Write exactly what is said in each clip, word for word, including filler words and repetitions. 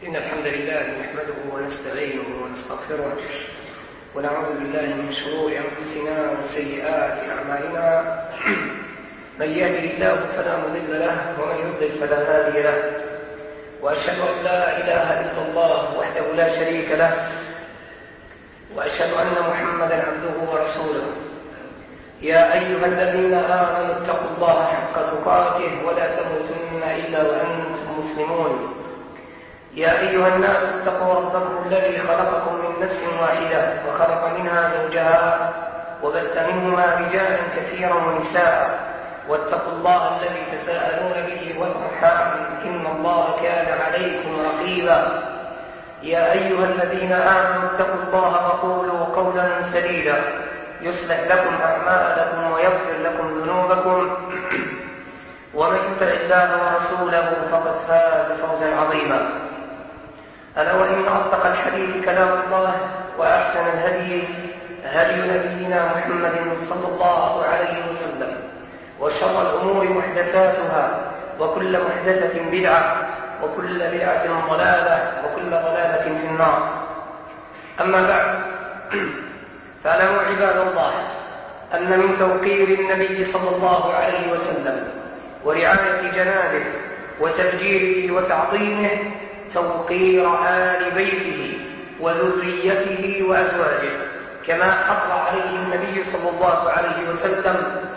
إن الحمد لله نحمده ونستعينه ونستغفره ونعوذ بالله من شرور أنفسنا وسيئات أعمالنا. من يهده الله فلا مضل له ومن يضلل فلا هادي له، وأشهد أن لا إله إلا الله وحده لا شريك له، وأشهد أن محمدا عبده ورسوله. يا أيها الذين آمنوا اتقوا الله حق تقاته ولا تموتن إلا وأنتم مسلمون. يا أيها الناس اتقوا ربكم الذي خلقكم من نفس واحدة وخلق منها زوجها وبث منهما رجالا كثيرا ونساء، واتقوا الله الذي تساءلون به والأرحام إن الله كان عليكم رقيبا. يا أيها الذين آمنوا اتقوا الله وقولوا قولا سديدا يصلح لكم أعمالكم ويغفر لكم ذنوبكم، ومن يطع الله ورسوله فقد فاز فوزا عظيما. ألا وإن أصدق الحديث كلام الله، وأحسن الهدي هدي نبينا محمد صلى الله عليه وسلم، وشر الأمور محدثاتها، وكل محدثة بدعة، وكل بدعة ضلالة، وكل ضلالة في النار. أما بعد، فاعلموا عباد الله أن من توقير النبي صلى الله عليه وسلم ورعاية جنابه وتبجيله وتعظيمه توقير آل بيته وذريته وأزواجه، كما حض عليه النبي صلى الله عليه وسلم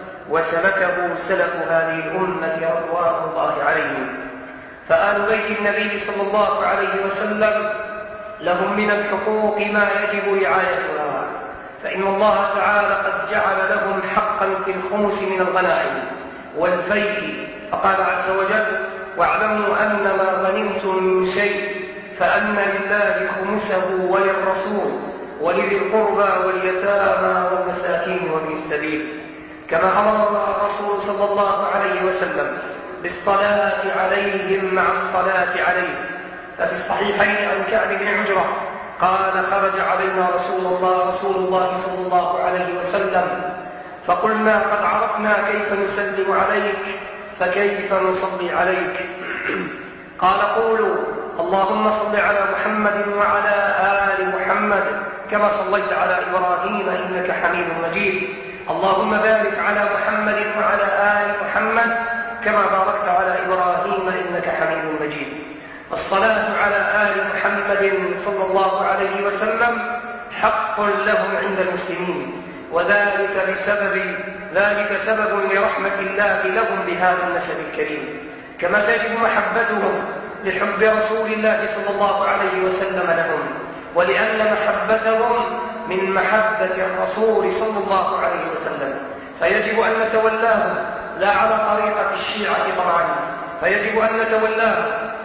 وسلكه سلف هذه الأمة رضوان الله عليهم. فآل بيت النبي صلى الله عليه وسلم لهم من الحقوق ما يجب رعايتها، فإن الله تعالى قد جعل لهم حقا في الخمس من الغنائم والفيء، فقال عز وجل: واعلموا أن ما غنمتم من شيء فأن لله خمسه وللرسول ولذي القربى واليتامى والمساكين وابن السبيل. كما أمر الرسول صلى الله عليه وسلم بالصلاة عليهم مع الصلاة عليه. ففي الصحيحين عن كعب بن عجرة قال: خرج علينا رسول الله رسول الله صلى الله عليه وسلم فقلنا: قد عرفنا كيف نسلم عليك فكيف نصلي عليك؟ قال: قولوا اللهم صل على محمد وعلى آل محمد كما صليت على إبراهيم إنك حميد مجيد، اللهم بارك على محمد وعلى آل محمد كما باركت على إبراهيم إنك حميد مجيد. الصلاة على آل محمد صلى الله عليه وسلم حق لهم عند المسلمين، وذلك بسبب ذلك سبب لرحمة الله لهم بهذا النسب الكريم، كما تجب محبتهم لحب رسول الله صلى الله عليه وسلم لهم، ولأن محبتهم من محبة الرسول صلى الله عليه وسلم، فيجب أن نتولاهم لا على طريقة الشيعة طبعا، فيجب أن نتولاهم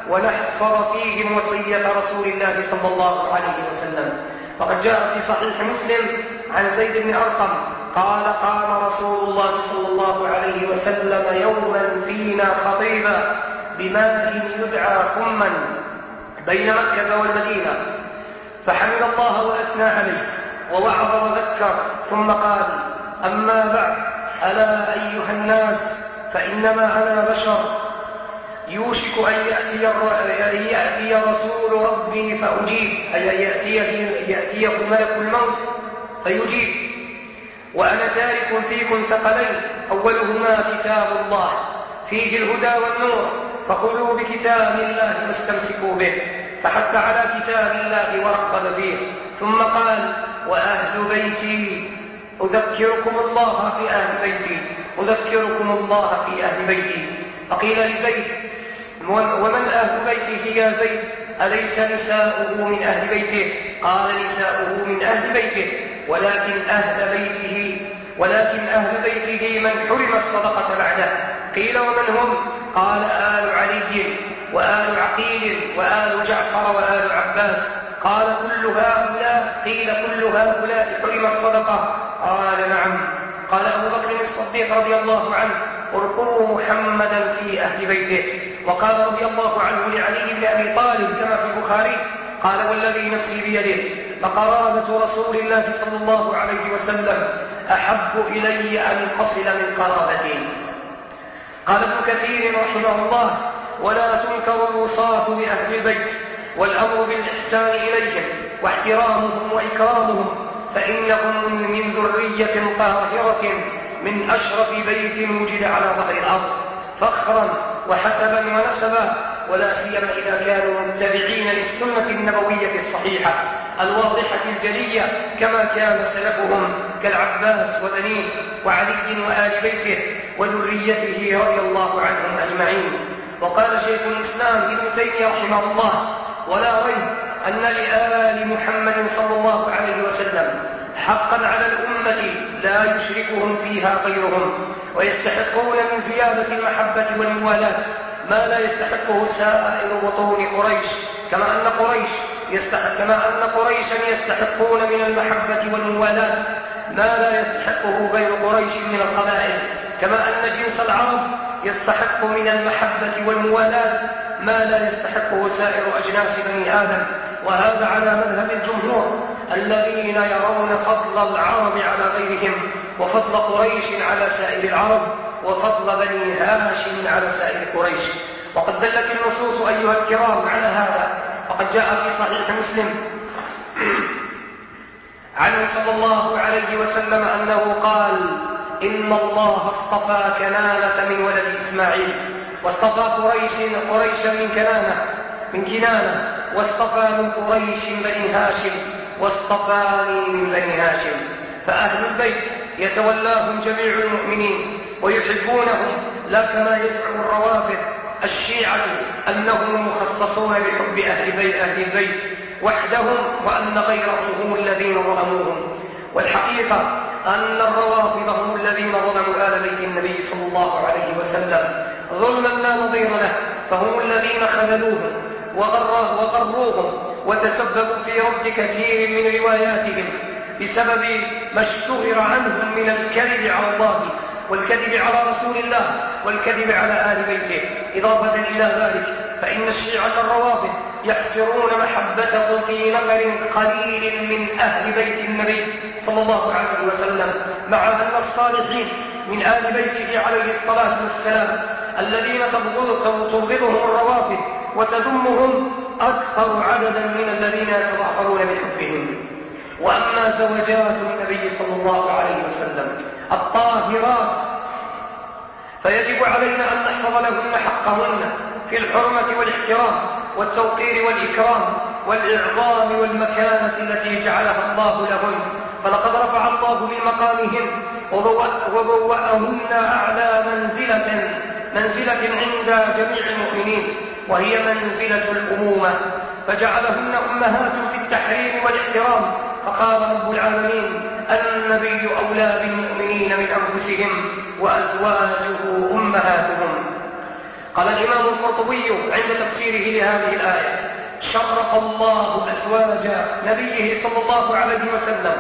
ونحفظ فيهم وصية رسول الله صلى الله عليه وسلم. وقد جاء في صحيح مسلم عن زيد بن أرقم قال: قام رسول الله صلى الله عليه وسلم يوما فينا خطيبا بماء يدعى خما بين مكة والمدينة، فحمد الله وأثنى عليه ووعظ وذكر، ثم قال: أما بعد، ألا أيها الناس، فإنما أنا بشر يوشك أن يأتي, أن يأتي رسول ربي فأجيب، أي يأتيكم ملك الموت فيجيب، وأنا تارك فيكم ثقلين، أولهما كتاب الله فيه الهدى والنور، فخذوا بكتاب الله واستمسكوا به، فحث على كتاب الله ورغب فيه، ثم قال: وأهل بيتي أذكركم الله في أهل بيتي أذكركم الله في أهل بيتي. فقيل لزيد: ومن أهل بيته يا زيد؟ أليس نساؤه من أهل بيته؟ قال: نساؤه من أهل بيته، ولكن أهل بيته ولكن أهل بيته من حرم الصدقة بعده. قيل: ومن هم؟ قال: آل علي وآل عقيل وآل جعفر وآل عباس. قال: كل هؤلاء؟ قيل: كل هؤلاء حرم الصدقة. قال: نعم. قال أبو بكر الصديق رضي الله عنه: ارقوا محمدا في أهل بيته. وقال رضي الله عنه لعلي بن أبي طالب كما في البخاري: قال: والذي نفسي بيده لقرابة رسول الله صلى الله عليه وسلم أحب إلي أن أصل من قرابتي. قال ابن كثير رحمه الله: ولا تنكر الوصاة بأهل البيت والأمر بالإحسان إليهم واحترامهم وإكرامهم، فإنهم من ذرية طاهرة من أشرف بيت وجد على ظهر الأرض فخرا وحسبا ونسبا، ولا سيما إذا كانوا متبعين للسنة النبوية الصحيحة الواضحة الجلية كما كان سلفهم كالعباس وبنيه وعلي وآل بيته وذريته رضي الله عنهم أجمعين. وقال شيخ الإسلام ابن تيمية رحمه الله: ولا ريب أن لآل محمد صلى الله عليه وسلم حقا على الأمة لا يشركهم فيها غيرهم، ويستحقون من زيادة المحبة والموالاة ما لا يستحقه سائر بطون قريش، كما أن قريش يستحق كما أن قريشا يستحقون من المحبة والموالاة ما لا يستحقه غير قريش من القبائل، كما أن جنس العرب يستحق من المحبة والموالاة ما لا يستحقه سائر أجناس بني آدم. وهذا على مذهب الجمهور الذين يرون فضل العرب على غيرهم، وفضل قريش على سائر العرب، وفضل بني هاشم على سائر قريش. وقد دلت النصوص أيها الكرام على هذا، وقد جاء في صحيح مسلم عنه صلى الله عليه وسلم أنه قال: إن الله اصطفى كنانة من ولد إسماعيل، واصطفى قريش قريشا من كنانة من كنانة، واصطفى من قريش بني هاشم، واصطفاني من بني هاشم. فأهل البيت يتولاهم جميع المؤمنين ويحبونهم، لا كما يزعم الروافض الشيعة أنهم مخصصون بحب أهل بيت, أهل البيت وحدهم، وأن غيرهم هم الذين ظلموهم. والحقيقة أن الروافض هم الذين ظلموا آل بيت النبي صلى الله عليه وسلم ظلما لا نظير له، فهم الذين خذلوهم وغروهم وتسببوا في رد كثير من رواياتهم بسبب ما اشتهر عنهم من الكذب على الله والكذب على رسول الله والكذب على آل بيته. إضافة إلى ذلك فإن الشيعة الروافض يحصرون محبته في نفر قليل من أهل بيت النبي صلى الله عليه وسلم، مع أن الصالحين من آل بيته عليه الصلاة والسلام الذين تبغضهم الروافض وتذمهم أكثر عددا من الذين يتظاهرون بحبهم. وأما زوجات النبي صلى الله عليه وسلم الطاهرات فيجب علينا أن نحفظ لهن حقهن في الحرمة والاحترام والتوقير والإكرام والإعظام والمكانة التي جعلها الله لهن، فلقد رفع الله من مقامهن وبوأهن أعلى منزلة منزلة عند جميع المؤمنين، وهي منزلة الأمومة، فجعلهن أمهات في التحريم والاحترام. فقال رب العالمين: النبي أولى بالمؤمنين من أنفسهم وأزواجه أمهاتهم. قال الإمام القرطبي عند تفسيره لهذه الآية: شرف الله أزواج نبيه صلى الله عليه وسلم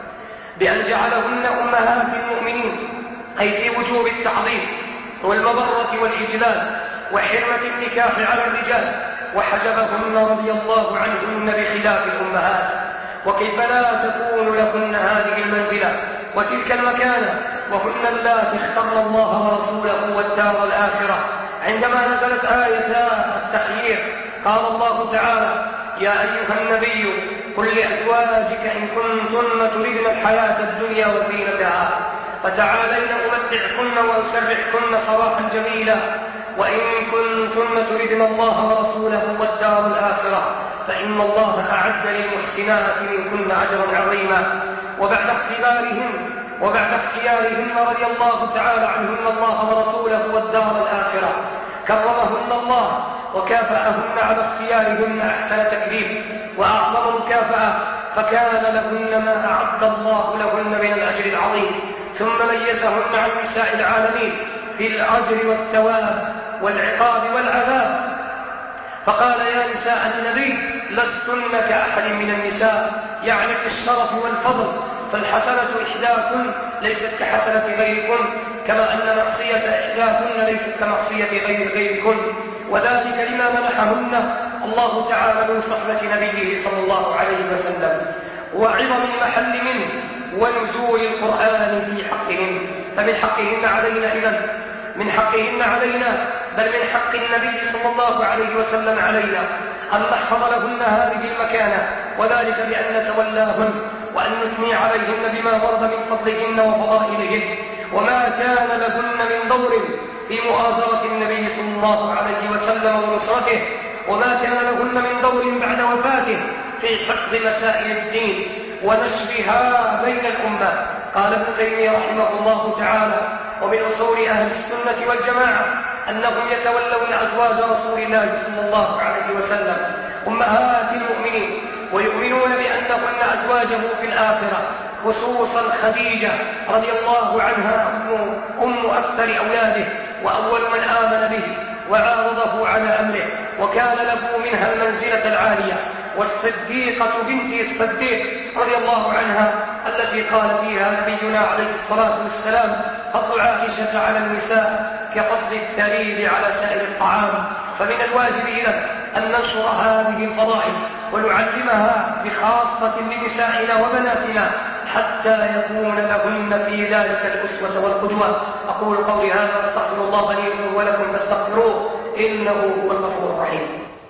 بأن جعلهن أمهات المؤمنين، أي في وجوب التعظيم والمبرة والإجلال وحرمة النكاح على الرجال، وحجبهن رضي الله عنهن بخلاف الأمهات. وكيف لا تكون لهن هذه المنزلة وتلك المكانة وهن اللاتي اخترن الله ورسوله والدار الآخرة؟ عندما نزلت آيتا التخيير قال الله تعالى: يا أيها النبي قل لأزواجك إن كنتن تردن الحياة الدنيا وزينتها فتعالين أمتعكن وأسرحكن سراحا جميلا، وإن كنتن تردن الله ورسوله والدار الآخرة فإن الله أعد للمحسنات منكن أجرا عظيما. وبعد اختبارهن وبعد اختيارهن رضي الله تعالى عنهن الله ورسوله والدار الآخرة كرمهن الله وكافأهن على اختيارهن أحسن تكريم وأعظم مكافأة، فكان لهن ما أعد الله لهن من الأجر العظيم، ثم ميزهن عن نساء العالمين في الأجر والثواب والعقاب والعذاب، فقال: يا نساء النبي لستن كأحد من النساء، يعني في الشرف والفضل، فالحسنة إحداكن ليست كحسنة غيركن، كما أن معصية إحداكن ليست كمعصية غير غيركن، وذلك لما منحهن الله تعالى من صحبة نبيه صلى الله عليه وسلم وعظم المحل منه ونزول القرآن في حقهم. فمن حقهن علينا إذن من حقهن علينا بل من حق النبي صلى الله عليه وسلم علينا أن نحفظ لهن هذه المكانة، وذلك بأن نتولاهن وأن نثني عليهن بما ورد من فضلهن وفضائلهن، وما كان لهن من دور في مؤازرة النبي صلى الله عليه وسلم ونصرته، وما كان لهن من دور بعد وفاته في حفظ مسائل الدين ونشرها بين الأمة. قال ابن تيمية رحمه الله تعالى: ومن أصول أهل السنة والجماعة أنهم يتولون أزواج رسول الله صلى الله عليه وسلم أمهات المؤمنين، ويؤمنون بأنهن أزواجه في الآخرة، خصوصا خديجة رضي الله عنها أم أكثر أولاده وأول من آمن به وعارضه على أمره، وكان له منها المنزلة العالية. والصديقة بنت الصديق رضي الله عنها التي قال فيها نبينا عليه الصلاة والسلام: فضل عائشة على النساء كفضل الثريد على سائر الطعام. فمن الواجب إذن أن ننشر هذه الفضائل ونعلمها بخاصة لنسائنا وبناتنا حتى يكون لهن في ذلك الأسوة والقدوة. أقول قولي هذا واستغفر الله لي ولكم فاستغفروه إنه هو الغفور الرحيم.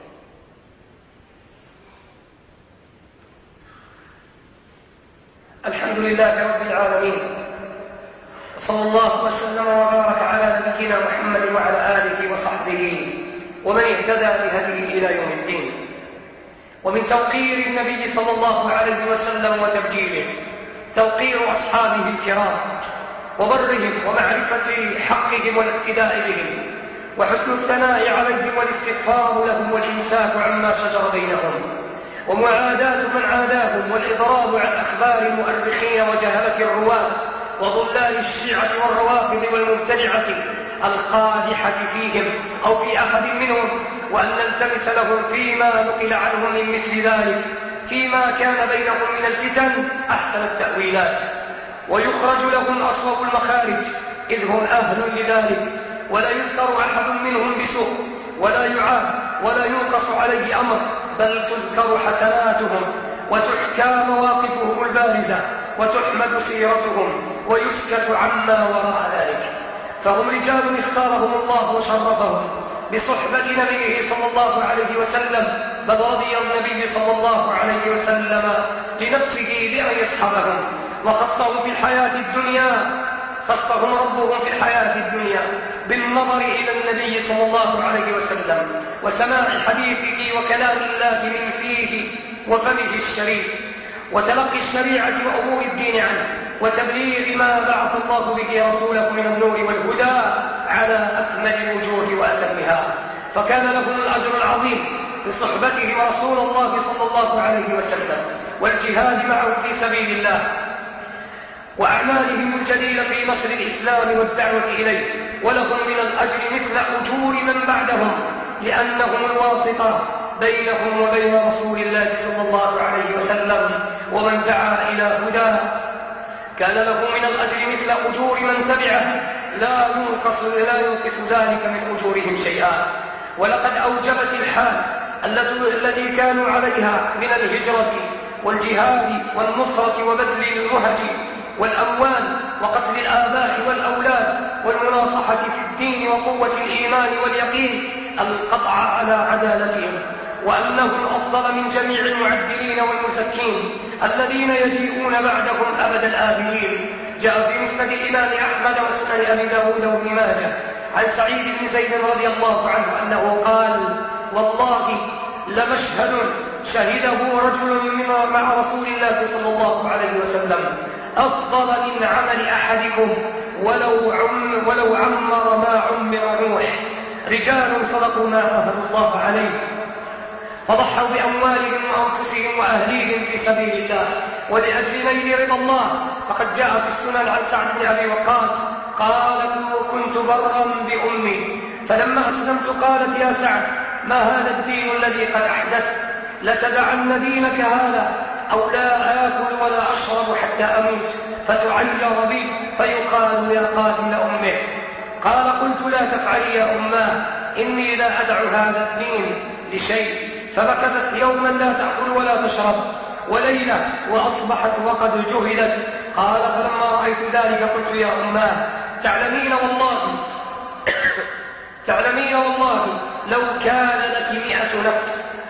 الحمد لله رب العالمين، صلى الله وسلم وبارك على نبينا محمد وعلى آله وصحبه ومن اهتدى بهديه إلى يوم الدين. ومن توقير النبي صلى الله عليه وسلم وتبجيله توقير أصحابه الكرام وبرهم ومعرفة حقهم والاقتداء بهم، وحسن الثناء عليهم والاستغفار لهم والإمساك عما شجر بينهم، ومعاداة من عاداهم والإضراب عن أخبار المؤرخين وجهلة الرواة وضلال الشيعة والروافض والمبتدعة القادحة فيهم أو في أحد منهم، وأن نلتمس لهم فيما نقل عنهم من مثل ذلك فيما كان بينهم من الفتن أحسن التأويلات، ويخرج لهم أصوب المخارج إذ هم أهل لذلك، ولا يذكر أحد منهم بسوء ولا يعاب ولا ينقص عليه أمر، بل تذكر حسناتهم وتحكى مواقفهم البارزة وتحمد سيرتهم ويسكت عما وراء ذلك. فهم رجال اختارهم الله وشرفهم بصحبة نبيه صلى الله عليه وسلم، بل رضي النبي صلى الله عليه وسلم لنفسه بأن يصحبهم، وخصهم في الحياة الدنيا خصهم ربهم في الحياة الدنيا بالنظر إلى النبي صلى الله عليه وسلم وسماع حديثه وكلام الله من فيه وفمه الشريف، وتلقي الشريعة وأمور الدين عنه، وتبليغ ما بعث الله به رسوله من النور والهدى على أكمل الوجوه وأتمها. فكان لهم الأجر العظيم بصحبتهم رسول الله صلى الله عليه وسلم والجهاد معه في سبيل الله، وأعمالهم الجليلة في نشر الإسلام والدعوة إليه، ولهم من الأجر مثل أجور من بعدهم، لأنهم الواسطة بينهم وبين رسول الله صلى الله عليه وسلم ومن دعا إلى هداه. كان له من الأجر مثل أجور من تبعه، لا ينقص لا ينقص ذلك من أجورهم شيئا. ولقد أوجبت الحال التي كانوا عليها من الهجرة والجهاد والنصرة وبذل المهج والأموال وقتل الآباء والأولاد والمناصحة في الدين وقوة الإيمان واليقين القطع على عدالتهم، وأنهم أفضل من جميع المعدلين والمزكين الذين يجيئون بعدهم أبد الآبدين. جاء في مسند الإمام أحمد وسنن أبي داود وابن ماجه عن سعيد بن زيد رضي الله عنه أنه قال: والله لمشهد شهده رجل مع رسول الله صلى الله عليه وسلم أفضل من عمل أحدكم ولو, عم ولو عمر ما عمر نوح، رجال صدقوا ما عاهدوا الله عليه فضحوا بأموالهم وأنفسهم وأهليهم في سبيل الله ولأجل نيل رضا الله. فقد جاء في السنن عن سعد بن أبي وقاص قال: كنت برا بأمي فلما أسلمت قالت: يا سعد، ما هذا الدين الذي قد أحدث؟ لتدعن دينك هذا أو لا آكل ولا أشرب حتى أموت، فتعير بي فيقال: يا قاتل أمه. قال: قلت: لا تفعلي يا أماه، إني لا أدع هذا الدين لشيء. فمكثت يوما لا تأكل ولا تشرب وليلة وأصبحت وقد جهدت. قال: فلما رأيت ذلك قلت: يا أماه، تعلمين والله تعلمين والله لو كان لك مئة نفس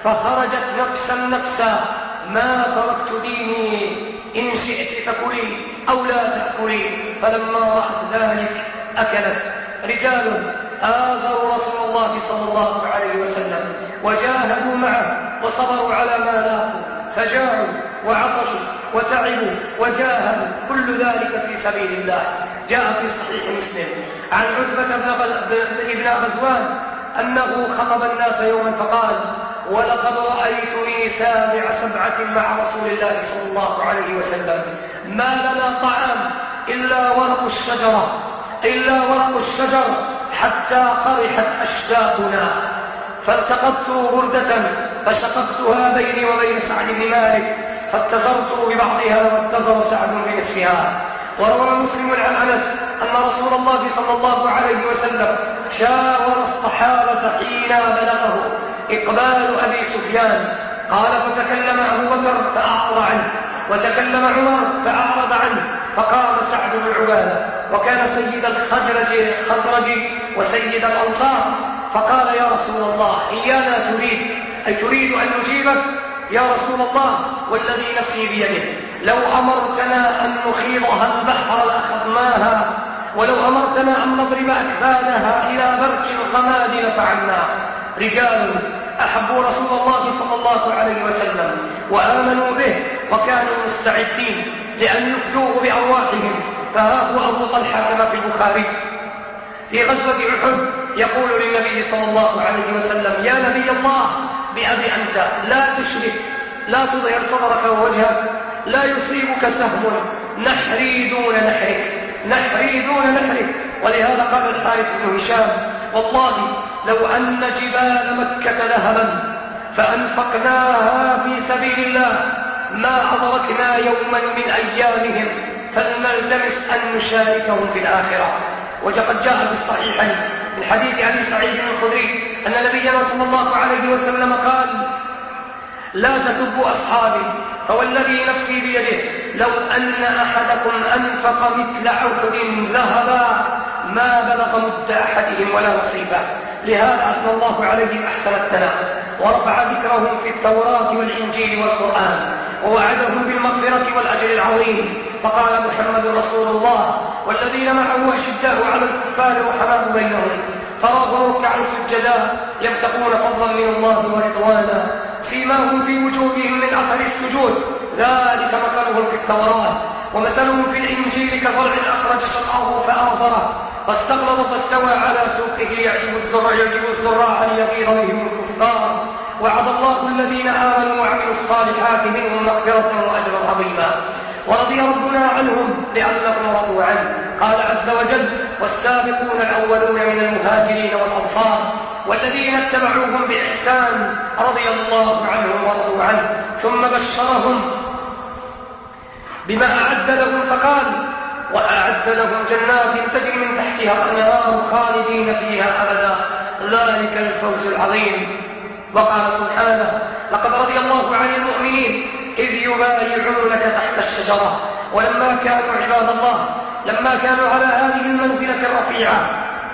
فخرجت نفسا نفسا: ما تركت ديني، إن شئت فكلي أو لا تأكلي. فلما رأت ذلك أكلت. رجال آذوا رسول الله صلى الله عليه وسلم وجاهدوا معه وصبروا على ما لاقوا، فجاعوا وعطشوا وتعبوا وجاهدوا، كل ذلك في سبيل الله. جاء في صحيح مسلم عن عتبة بن غزوان أنه خطب الناس يوما فقال: ولقد رأيتني سابع سبعة مع رسول الله صلى الله عليه وسلم، ما لنا طعام إلا ورق الشجرة إلا ورق الشجر حتى قرحت أشداقنا، فالتقطت بردة فشققتها بيني وبين سعد بن مالك، فاتزرت ببعضها واتزر سعد بنصفها. وروى مسلم عن أنس أن رسول الله صلى الله عليه وسلم شاور الصحابة حين بلغه إقبال أبي سفيان، قال: فتكلم أبو بكر فأعرض عنه، وتكلم عمر فأعرض عنه، فقام سعد بن عبادة وكان سيد الخزرج وسيد الأنصار، فقال: يا رسول الله، إيانا تريد، أي تريد أن نجيبك؟ يا رسول الله والذي نفسي بيده، لو أمرتنا أن نخيضها البحر لأخذناها، ولو أمرتنا أن نضرب أكبادها إلى برك الغماد لفعلنا. رجال أحبوا رسول الله صلى الله عليه وسلم وآمنوا به وكانوا مستعدين لأن يفدوه بأرواحهم. فها هو أبو طلحة كما في البخاري في غزوة أحد يقول للنبي صلى الله عليه وسلم: يا نبي الله، بأبي أنت لا تشرك، لا تظهر صدرك ووجهك، لا يصيبك سهم، نحري دون نحرك، نحري دون نحرك. ولهذا قال الحارث بن هشام: والله لو أن جبال مكة ذهبا فأنفقناها في سبيل الله ما أدركنا يوما من أيامهم، فلنلتمس أن نشاركهم في الآخرة. وقد جاء في الصحيحين من حديث أبي سعيد الخدري أن نبينا صلى الله عليه وسلم قال: لا تسبوا أصحابي، فوالذي نفسي بيده لو أن أحدكم أنفق مثل أحد ذهبا ما بلغ مد أحدهم ولا نصيبا. لهذا أثنى الله عليهم أحسن الثناء ورفع ذكرهم في التوراة والإنجيل والقرآن، ووعدهم بالمغفرة والأجر العظيم. فقال محمد رسول الله: والذين معه أشداء على الكفار رحماء بينهم، تراهم ركعا سجدا يبتغون فضلا من الله ورضوانا، سيماهم في وجوههم من أثر السجود، ذلك مثلهم في التوراة ومثلهم في الإنجيل كزرع أخرج شطأه فآزره فاستغلظ فاستوى على سوقه يعجب الزرع يعجب الزراع ليغيظ بهم الكفار. وعد الله الذين آمنوا وعملوا الصالحات منهم مغفرة وأجرا عظيما. ورضي ربنا عنهم لأنهم رضوا عنه. قال عز وجل: والسابقون الأولون من المهاجرين والأنصار والذين اتبعوهم بإحسان رضي الله عنهم ورضوا عنه، ثم بشرهم بما أعد لهم فقال: وأعد لهم جنات تجري من تحتها الأنهار خالدين فيها أبدا، ذلك الفوز العظيم. وقال سبحانه: لقد رضي الله عن المؤمنين إذ يبايعونك تحت الشجرة. ولما كانوا عباد الله لما كانوا على هذه المنزلة الرفيعة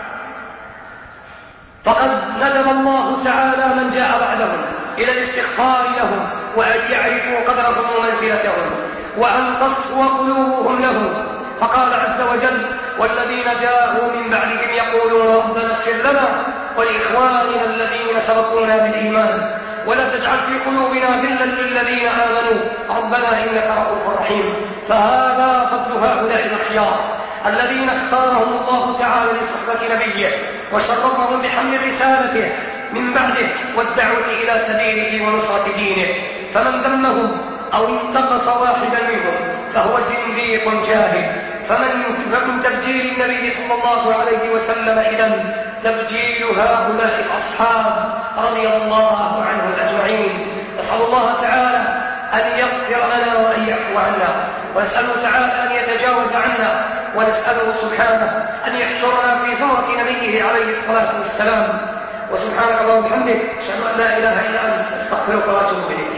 فقد ندب الله تعالى من جاء بعدهم إلى الاستغفار لهم وأن يعرفوا قدرهم ومنزلتهم وأن تصفو قلوبهم له. فقال عز وجل: والذين جاءوا من بعدهم يقولون ربنا اغفر لنا ولإخواننا الذين سبقونا بالإيمان ولا تجعل في قلوبنا غلا للذين آمنوا ربنا إنك رؤوف رحيم. فهذا فضل هؤلاء الأخيار الذين اختارهم الله تعالى لصحبة نبيه وشرفهم بحمل رسالته من بعده والدعوة إلى سبيله ونصرة دينه. فمن ذمهم أو انتقص واحدا منهم فهو زنديق جاهل. فمن فمن تبجيل النبي صلى الله عليه وسلم إذن تبجيل هؤلاء الأصحاب رضي الله عنهم أجمعين. نسأل الله تعالى أن يغفر لنا وأن يعفو عنا، ونسأله تعالى أن يتجاوز عنا، ونسأله سبحانه أن يحشرنا في زمرة نبيه عليه الصلاة والسلام. وسبحانك اللهم وبحمدك أشهد أن لا إله إلا أنت أستغفرك وأتوب إليك.